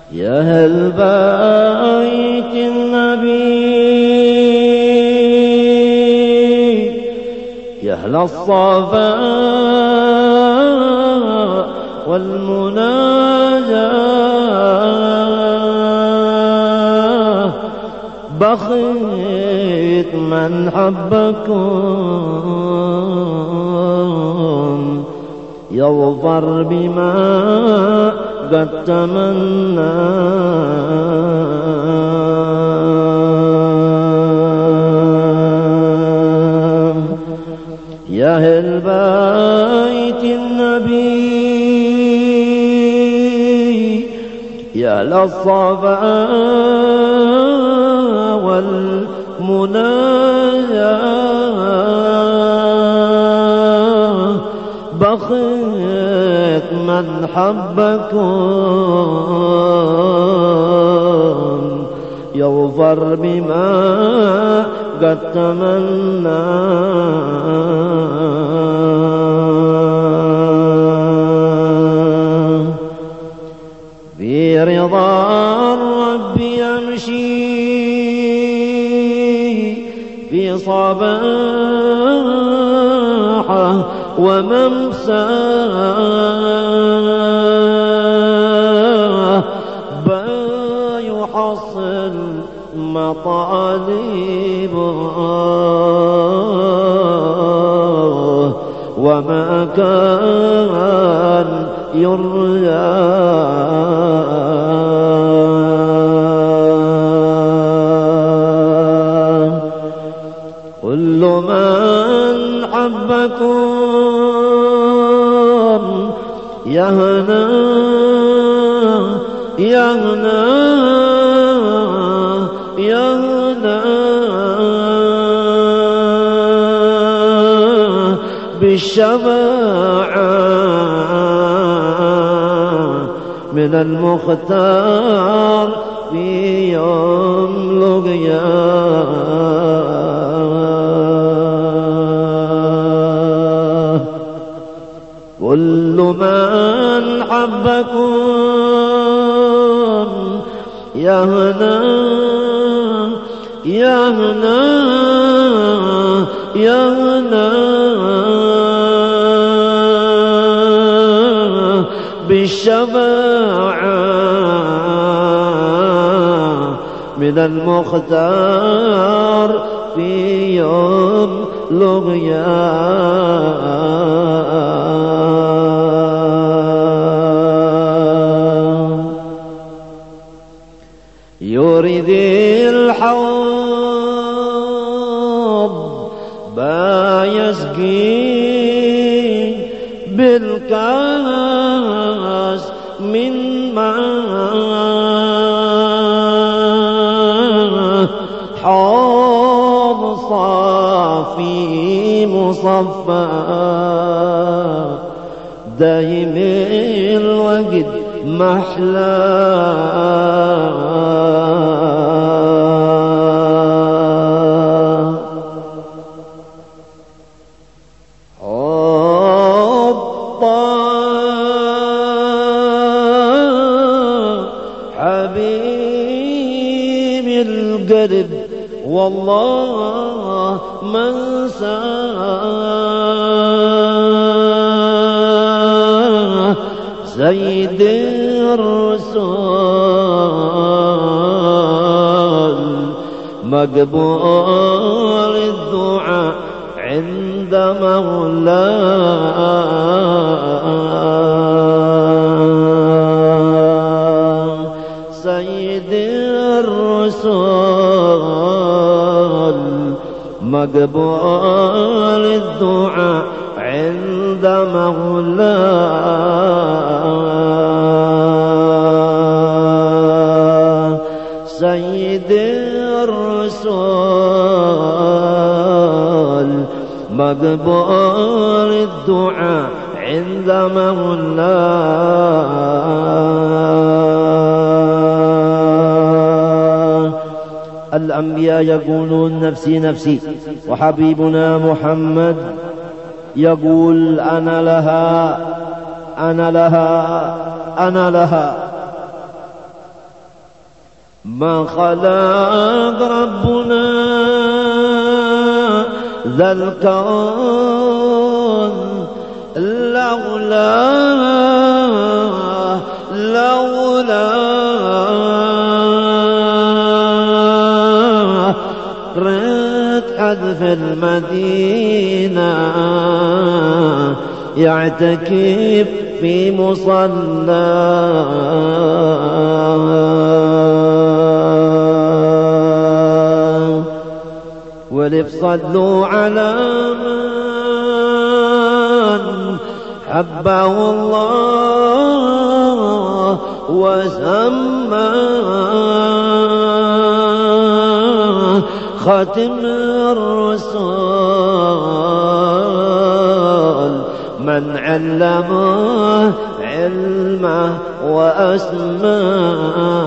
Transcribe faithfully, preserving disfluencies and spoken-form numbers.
يا أهل بيت النبي يا أهل الصفاء والمناجاة بخيت من حبكم يظفر بما قد تمنى. يا أهل بيت النبي يا أهل الصفاء والمناجاة بخيت من حبكم يظفر بما قد تمنى. في رضا الرب يمشي في صباحه وممساه بيحصل مطالبه وما كان يرجى. كل من حبكم يهنى يهنى يهنى بالشفاعة من المختار في يوم لقياه. كل من حبكم يهنى يهنى يهنى بالشفاعة من المختار في يوم لقياه. يريد الحوض با يسقي بالكاس من ماء حوض صافي مصفى دايم الوقت محلاه. حبيب القلب والله من ساه سيد الرسول مقبول الدعاء عند مولاه. سيد الرسول مقبول الدعاء عند مولاه. سيد الرسول مقبول الدعاء عند مولاه. الأنبياء يقولون نفسي نفسي، وحبيبنا محمد يقول أنا لها أنا لها أنا لها. ما خلق ربنا ذا الكون لولا لولا رد حذف المدينة يعتكف في مصلى ولف صلوا على من حبه الله وسماه خاتم الرسل من علمه علمه وأسماه